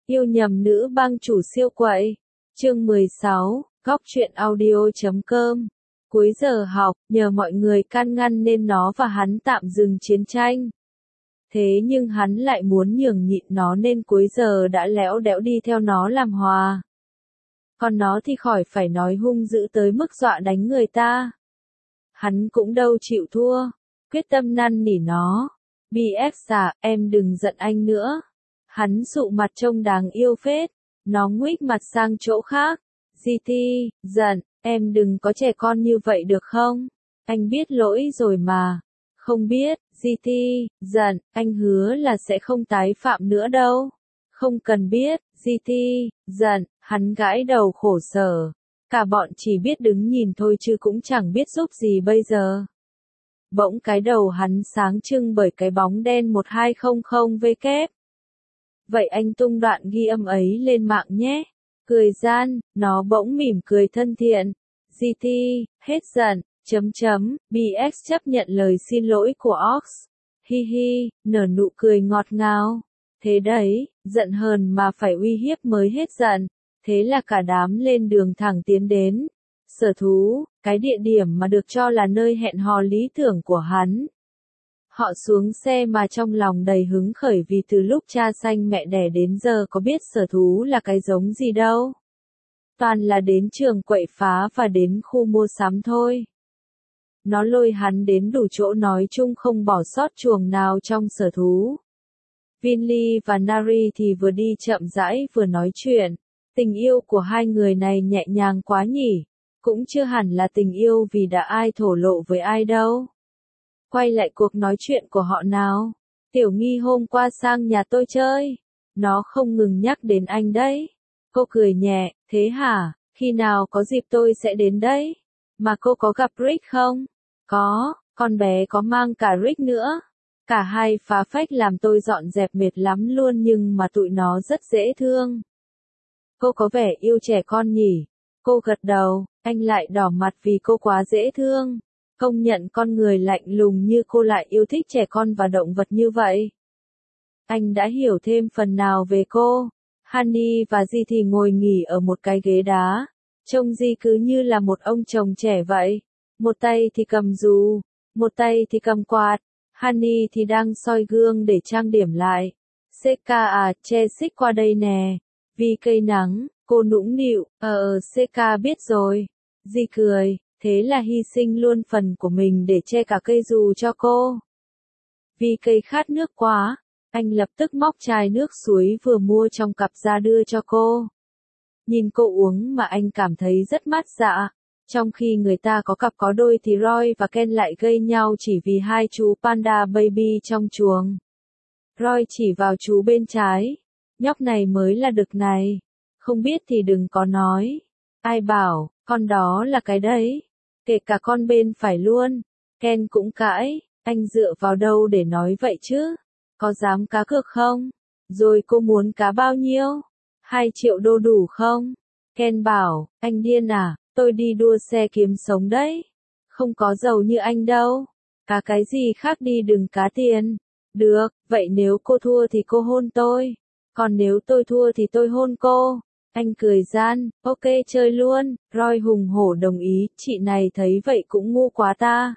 Yêu nhầm nữ bang chủ siêu quậy. Chương 16, góc truyện audio.com. Cuối giờ học, nhờ mọi người can ngăn nên nó và hắn tạm dừng chiến tranh. Thế nhưng hắn lại muốn nhường nhịn nó nên cuối giờ đã lẽo đẽo đi theo nó làm hòa. Còn nó thì khỏi phải nói hung dữ tới mức dọa đánh người ta. Hắn cũng đâu chịu thua, quyết tâm năn nỉ nó. BX à, em đừng giận anh nữa. Hắn sụ mặt trông đáng yêu phết. Nó nguých mặt sang chỗ khác. GT, giận, em đừng có trẻ con như vậy được không? Anh biết lỗi rồi mà. Không biết, GT, giận, anh hứa là sẽ không tái phạm nữa đâu. Không cần biết, GT, giận, hắn gãi đầu khổ sở. Cả bọn chỉ biết đứng nhìn thôi chứ cũng chẳng biết giúp gì bây giờ. Bỗng cái đầu hắn sáng trưng bởi cái bóng đen 1200W. Vậy anh tung đoạn ghi âm ấy lên mạng nhé. Cười gian, nó bỗng mỉm cười thân thiện. GT, hết giận, BX chấp nhận lời xin lỗi của Ox. Hi hi, nở nụ cười ngọt ngào. Thế đấy, giận hờn mà phải uy hiếp mới hết giận. Thế là cả đám lên đường thẳng tiến đến sở thú, cái địa điểm mà được cho là nơi hẹn hò lý tưởng của hắn. Họ xuống xe mà trong lòng đầy hứng khởi vì từ lúc cha sanh mẹ đẻ đến giờ có biết sở thú là cái giống gì đâu. Toàn là đến trường quậy phá và đến khu mua sắm thôi. Nó lôi hắn đến đủ chỗ nói chung không bỏ sót chuồng nào trong sở thú. Vinly và Nari thì vừa đi chậm rãi vừa nói chuyện. Tình yêu của hai người này nhẹ nhàng quá nhỉ. Cũng chưa hẳn là tình yêu vì đã ai thổ lộ với ai đâu. Quay lại cuộc nói chuyện của họ nào. Tiểu Nghi hôm qua sang nhà tôi chơi. Nó không ngừng nhắc đến anh đấy. Cô cười nhẹ, thế hả, khi nào có dịp tôi sẽ đến đấy. Mà cô có gặp Rick không? Có, con bé có mang cả Rick nữa. Cả hai phá phách làm tôi dọn dẹp mệt lắm luôn nhưng mà tụi nó rất dễ thương. Cô có vẻ yêu trẻ con nhỉ? Cô gật đầu, anh lại đỏ mặt vì cô quá dễ thương. Công nhận con người lạnh lùng như cô lại yêu thích trẻ con và động vật như vậy. Anh đã hiểu thêm phần nào về cô. Honey và Di thì ngồi nghỉ ở một cái ghế đá. Trông Di cứ như là một ông chồng trẻ vậy. Một tay thì cầm dù, một tay thì cầm quạt. Honey thì đang soi gương để trang điểm lại. Seka à, che xích qua đây nè. Vì cây nắng, cô nũng nịu, Seka biết rồi. Di cười, thế là hy sinh luôn phần của mình để che cả cây dù cho cô. Vì cây khát nước quá, anh lập tức móc chai nước suối vừa mua trong cặp ra đưa cho cô. Nhìn cô uống mà anh cảm thấy rất mát dạ. Trong khi người ta có cặp có đôi thì Roy và Ken lại gây nhau chỉ vì hai chú panda baby trong chuồng. Roy chỉ vào chú bên trái. Nhóc này mới là đực này. Không biết thì đừng có nói. Ai bảo, con đó là cái đấy. Kể cả con bên phải luôn. Ken cũng cãi, anh dựa vào đâu để nói vậy chứ? Có dám cá cược không? Rồi cô muốn cá bao nhiêu? 2 triệu đô đủ không? Ken bảo, anh điên à, tôi đi đua xe kiếm sống đấy. Không có giàu như anh đâu. Cá cái gì khác đi đừng cá tiền. Được, vậy nếu cô thua thì cô hôn tôi. Còn nếu tôi thua thì tôi hôn cô. Anh cười gian, ok chơi luôn. Roy hùng hổ đồng ý, chị này thấy vậy cũng ngu quá ta.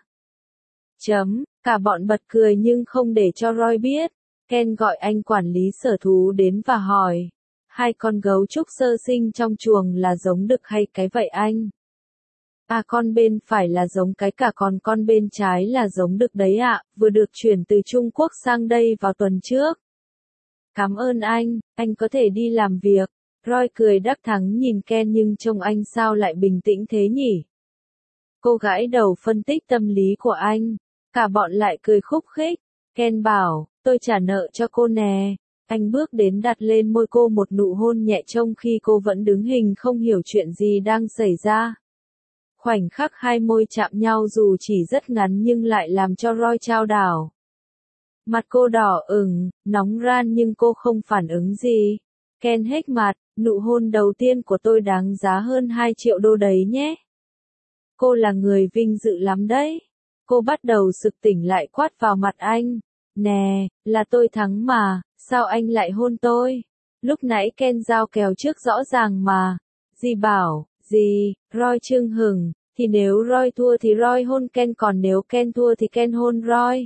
Cả bọn bật cười nhưng không để cho Roy biết. Ken gọi anh quản lý sở thú đến và hỏi. 2 con gấu trúc sơ sinh trong chuồng là giống đực hay cái vậy anh? À con bên phải là giống cái cả còn con bên trái là giống đực đấy ạ, vừa được chuyển từ Trung Quốc sang đây vào tuần trước. Cảm ơn anh có thể đi làm việc. Roy cười đắc thắng nhìn Ken nhưng trông anh sao lại bình tĩnh thế nhỉ? Cô gãi đầu phân tích tâm lý của anh. Cả bọn lại cười khúc khích. Ken bảo, tôi trả nợ cho cô nè. Anh bước đến đặt lên môi cô một nụ hôn nhẹ trong khi cô vẫn đứng hình không hiểu chuyện gì đang xảy ra. Khoảnh khắc hai môi chạm nhau dù chỉ rất ngắn nhưng lại làm cho Roy chao đảo. Mặt cô đỏ ửng, nóng ran nhưng cô không phản ứng gì. Ken hếch mặt, nụ hôn đầu tiên của tôi đáng giá hơn 2 triệu đô đấy nhé. Cô là người vinh dự lắm đấy. Cô bắt đầu sực tỉnh lại quát vào mặt anh. Nè, là tôi thắng mà, sao anh lại hôn tôi? Lúc nãy Ken giao kèo trước rõ ràng mà. Dì bảo, gì, Roy chưng hừng, thì nếu Roy thua thì Roy hôn Ken còn nếu Ken thua thì Ken hôn Roy.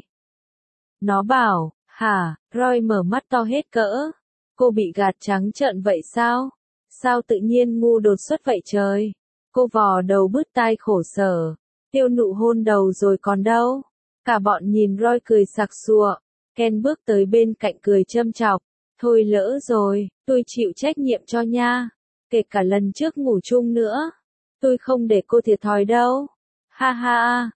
Nó bảo, hả, Roy mở mắt to hết cỡ. Cô bị gạt trắng trợn vậy sao? Sao tự nhiên ngu đột xuất vậy trời? Cô vò đầu bứt tai khổ sở. Tiêu nụ hôn đầu rồi còn đâu? Cả bọn nhìn Roy cười sặc sụa. Ken bước tới bên cạnh cười châm chọc. Thôi lỡ rồi, tôi chịu trách nhiệm cho nha. Kể cả lần trước ngủ chung nữa. Tôi không để cô thiệt thòi đâu. Ha ha,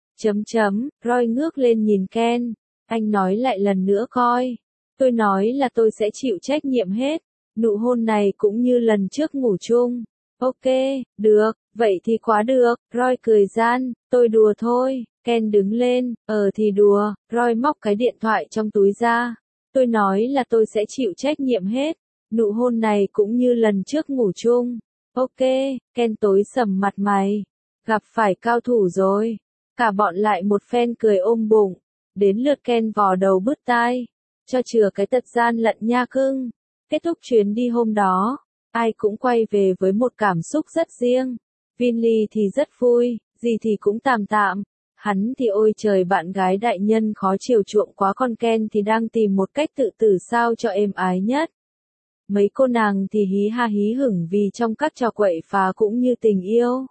Roy ngước lên nhìn Ken. Anh nói lại lần nữa coi. Tôi nói là tôi sẽ chịu trách nhiệm hết. Nụ hôn này cũng như lần trước ngủ chung. Ok, được, vậy thì quá được. Roy cười gian, tôi đùa thôi. Ken đứng lên, thì đùa. Roy móc cái điện thoại trong túi ra. Tôi nói là tôi sẽ chịu trách nhiệm hết. Nụ hôn này cũng như lần trước ngủ chung. Ok, Ken tối sầm mặt mày. Gặp phải cao thủ rồi. Cả bọn lại một phen cười ôm bụng. Đến lượt Ken vò đầu bứt tai. Cho chừa cái tật gian lận nha cưng. Kết thúc chuyến đi hôm đó, ai cũng quay về với một cảm xúc rất riêng. Vinly thì rất vui, gì thì cũng tạm tạm. Hắn thì ôi trời bạn gái đại nhân khó chiều chuộng quá còn Ken thì đang tìm một cách tự tử sao cho êm ái nhất. Mấy cô nàng thì hí ha hí hửng vì trong các trò quậy phá cũng như tình yêu.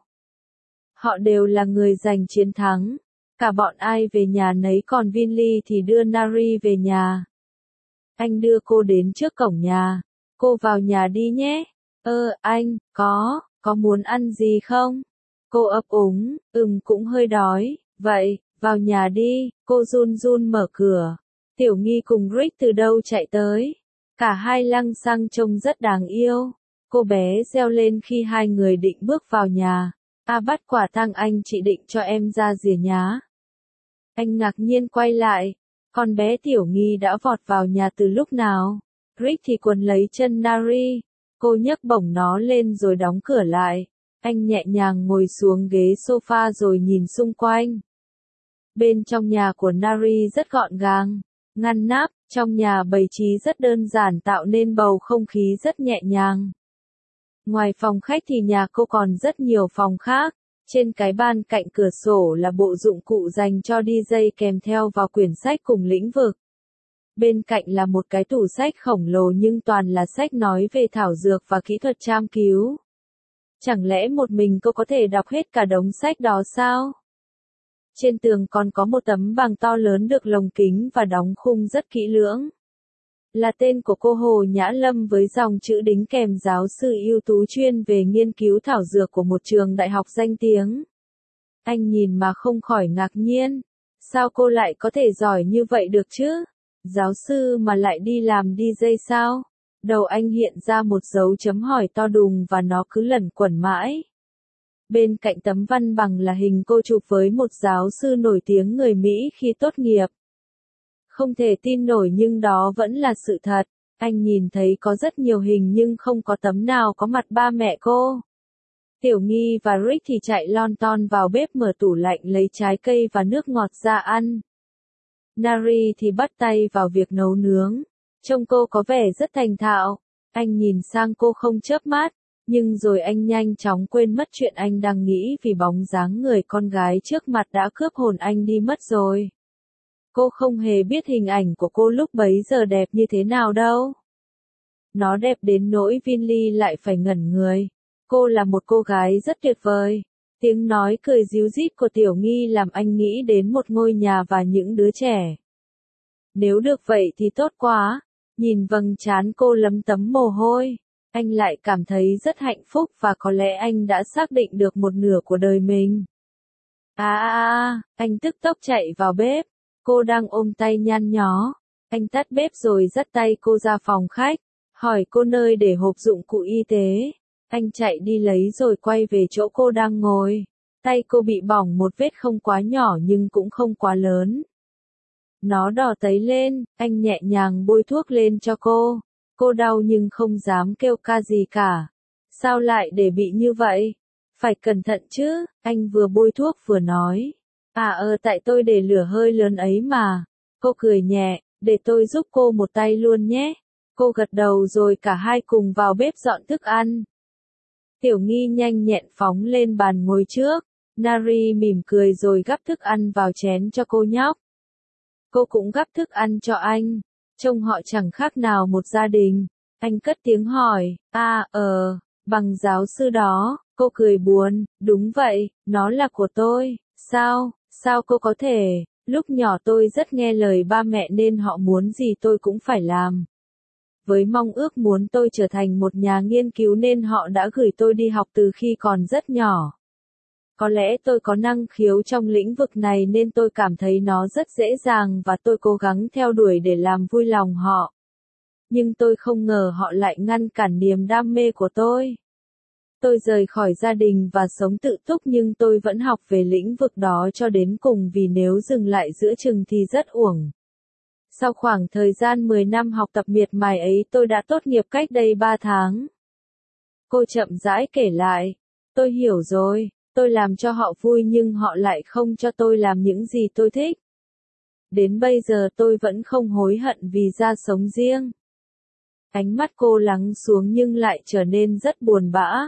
Họ đều là người giành chiến thắng. Cả bọn ai về nhà nấy còn Vinly thì đưa Nari về nhà. Anh đưa cô đến trước cổng nhà. Cô vào nhà đi nhé. Anh, có muốn ăn gì không? Cô ấp úng, cũng hơi đói. Vậy, vào nhà đi, cô run run mở cửa. Tiểu Nghi cùng Rick từ đâu chạy tới. Cả hai lăng xăng trông rất đáng yêu. Cô bé reo lên khi hai người định bước vào nhà. Bắt quả tang anh chị định cho em ra rìa nhá. Anh ngạc nhiên quay lại. Con bé Tiểu Nghi đã vọt vào nhà từ lúc nào? Rick thì quấn lấy chân Nari. Cô nhấc bổng nó lên rồi đóng cửa lại. Anh nhẹ nhàng ngồi xuống ghế sofa rồi nhìn xung quanh. Bên trong nhà của Nari rất gọn gàng, ngăn nắp, trong nhà bày trí rất đơn giản tạo nên bầu không khí rất nhẹ nhàng. Ngoài phòng khách thì nhà cô còn rất nhiều phòng khác. Trên cái ban cạnh cửa sổ là bộ dụng cụ dành cho DJ kèm theo vào quyển sách cùng lĩnh vực. Bên cạnh là một cái tủ sách khổng lồ nhưng toàn là sách nói về thảo dược và kỹ thuật châm cứu. Chẳng lẽ một mình cô có thể đọc hết cả đống sách đó sao? Trên tường còn có một tấm bảng to lớn được lồng kính và đóng khung rất kỹ lưỡng. Là tên của cô Hồ Nhã Lâm với dòng chữ đính kèm giáo sư ưu tú chuyên về nghiên cứu thảo dược của một trường đại học danh tiếng. Anh nhìn mà không khỏi ngạc nhiên. Sao cô lại có thể giỏi như vậy được chứ? Giáo sư mà lại đi làm DJ sao? Đầu anh hiện ra một dấu chấm hỏi to đùng và nó cứ lẩn quẩn mãi. Bên cạnh tấm văn bằng là hình cô chụp với một giáo sư nổi tiếng người Mỹ khi tốt nghiệp. Không thể tin nổi nhưng đó vẫn là sự thật. Anh nhìn thấy có rất nhiều hình nhưng không có tấm nào có mặt ba mẹ cô. Tiểu Nghi và Rick thì chạy lon ton vào bếp mở tủ lạnh lấy trái cây và nước ngọt ra ăn. Nari thì bắt tay vào việc nấu nướng. Trông cô có vẻ rất thành thạo. Anh nhìn sang cô không chớp mắt, nhưng rồi anh nhanh chóng quên mất chuyện anh đang nghĩ vì bóng dáng người con gái trước mặt đã cướp hồn anh đi mất rồi. Cô không hề biết hình ảnh của cô lúc bấy giờ đẹp như thế nào đâu. Nó đẹp đến nỗi Vinly lại phải ngẩn người. Cô là một cô gái rất tuyệt vời. Tiếng nói cười ríu rít của Tiểu Nghi làm anh nghĩ đến một ngôi nhà và những đứa trẻ. Nếu được vậy thì tốt quá. Nhìn vầng trán cô lấm tấm mồ hôi, anh lại cảm thấy rất hạnh phúc và có lẽ anh đã xác định được một nửa của đời mình. Anh tức tốc chạy vào bếp. Cô đang ôm tay nhăn nhó. Anh tắt bếp rồi dắt tay cô ra phòng khách, hỏi cô nơi để hộp dụng cụ y tế. Anh chạy đi lấy rồi quay về chỗ cô đang ngồi. Tay cô bị bỏng một vết không quá nhỏ nhưng cũng không quá lớn. Nó đỏ tấy lên, anh nhẹ nhàng bôi thuốc lên cho cô. Cô đau nhưng không dám kêu ca gì cả. Sao lại để bị như vậy? Phải cẩn thận chứ, anh vừa bôi thuốc vừa nói. Tại tôi để lửa hơi lớn ấy mà. Cô cười nhẹ, để tôi giúp cô một tay luôn nhé. Cô gật đầu rồi cả hai cùng vào bếp dọn thức ăn. Tiểu Nghi nhanh nhẹn phóng lên bàn ngồi trước. Nari mỉm cười rồi gắp thức ăn vào chén cho cô nhóc. Cô cũng gắp thức ăn cho anh. Trông họ chẳng khác nào một gia đình. Anh cất tiếng hỏi, bằng giáo sư đó. Cô cười buồn, đúng vậy, nó là của tôi. Sao cô có thể? Lúc nhỏ tôi rất nghe lời ba mẹ nên họ muốn gì tôi cũng phải làm. Với mong ước muốn tôi trở thành một nhà nghiên cứu nên họ đã gửi tôi đi học từ khi còn rất nhỏ. Có lẽ tôi có năng khiếu trong lĩnh vực này nên tôi cảm thấy nó rất dễ dàng và tôi cố gắng theo đuổi để làm vui lòng họ. Nhưng tôi không ngờ họ lại ngăn cản niềm đam mê của tôi. Tôi rời khỏi gia đình và sống tự túc nhưng tôi vẫn học về lĩnh vực đó cho đến cùng vì nếu dừng lại giữa chừng thì rất uổng. Sau khoảng thời gian 10 năm học tập miệt mài ấy tôi đã tốt nghiệp cách đây 3 tháng. Cô chậm rãi kể lại. Tôi hiểu rồi, tôi làm cho họ vui nhưng họ lại không cho tôi làm những gì tôi thích. Đến bây giờ tôi vẫn không hối hận vì ra sống riêng. Ánh mắt cô lắng xuống nhưng lại trở nên rất buồn bã.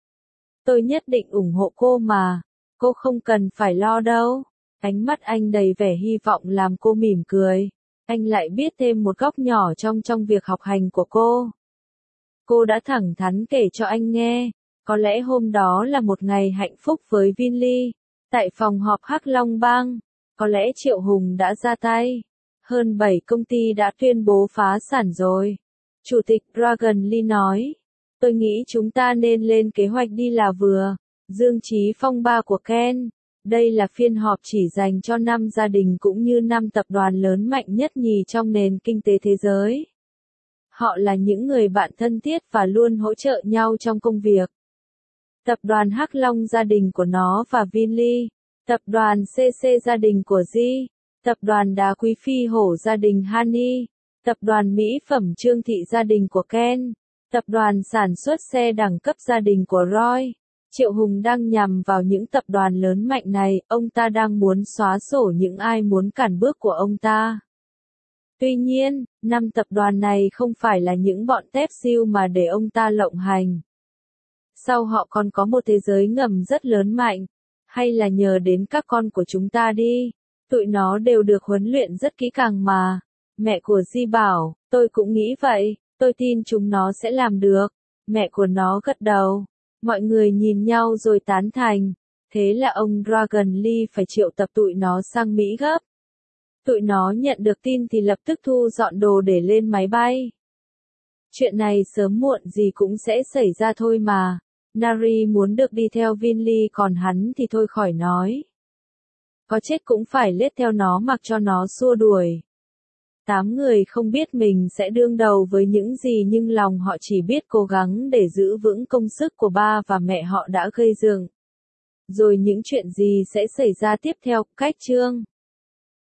Tôi nhất định ủng hộ cô mà, cô không cần phải lo đâu. Ánh mắt anh đầy vẻ hy vọng làm cô mỉm cười. Anh lại biết thêm một góc nhỏ trong việc học hành của cô. Cô đã thẳng thắn kể cho anh nghe. Có lẽ hôm đó là một ngày hạnh phúc với Vinly. Tại phòng họp Hắc Long Bang, có lẽ Triệu Hùng đã ra tay. Hơn 7 công ty đã tuyên bố phá sản rồi. Chủ tịch Dragon Lee nói. Tôi nghĩ chúng ta nên lên kế hoạch đi là vừa. Dương Chí phong ba của Ken. Đây là phiên họp chỉ dành cho 5 gia đình cũng như 5 tập đoàn lớn mạnh nhất nhì trong nền kinh tế thế giới. Họ là những người bạn thân thiết và luôn hỗ trợ nhau trong công việc. Tập đoàn Hắc Long gia đình của nó và Vinly. Tập đoàn CC gia đình của G. Tập đoàn Đá Quý Phi Hổ gia đình Hani. Tập đoàn Mỹ phẩm Trương Thị gia đình của Ken. Tập đoàn sản xuất xe đẳng cấp gia đình của Roy. Triệu Hùng đang nhằm vào những tập đoàn lớn mạnh này, ông ta đang muốn xóa sổ những ai muốn cản bước của ông ta. Tuy nhiên, 5 tập đoàn này không phải là những bọn tép siêu mà để ông ta lộng hành. Sau họ còn có một thế giới ngầm rất lớn mạnh, hay là nhờ đến các con của chúng ta đi, tụi nó đều được huấn luyện rất kỹ càng mà. Mẹ của Di bảo, tôi cũng nghĩ vậy, tôi tin chúng nó sẽ làm được. Mẹ của nó gật đầu. Mọi người nhìn nhau rồi tán thành. Thế là ông Dragon Lee phải triệu tập tụi nó sang Mỹ gấp. Tụi nó nhận được tin thì lập tức thu dọn đồ để lên máy bay. Chuyện này sớm muộn gì cũng sẽ xảy ra thôi mà. Nari muốn được đi theo Vinly còn hắn thì thôi khỏi nói. Có chết cũng phải lết theo nó mặc cho nó xua đuổi. 8 người không biết mình sẽ đương đầu với những gì nhưng lòng họ chỉ biết cố gắng để giữ vững công sức của ba và mẹ họ đã gây dựng. Rồi những chuyện gì sẽ xảy ra tiếp theo, cách chương.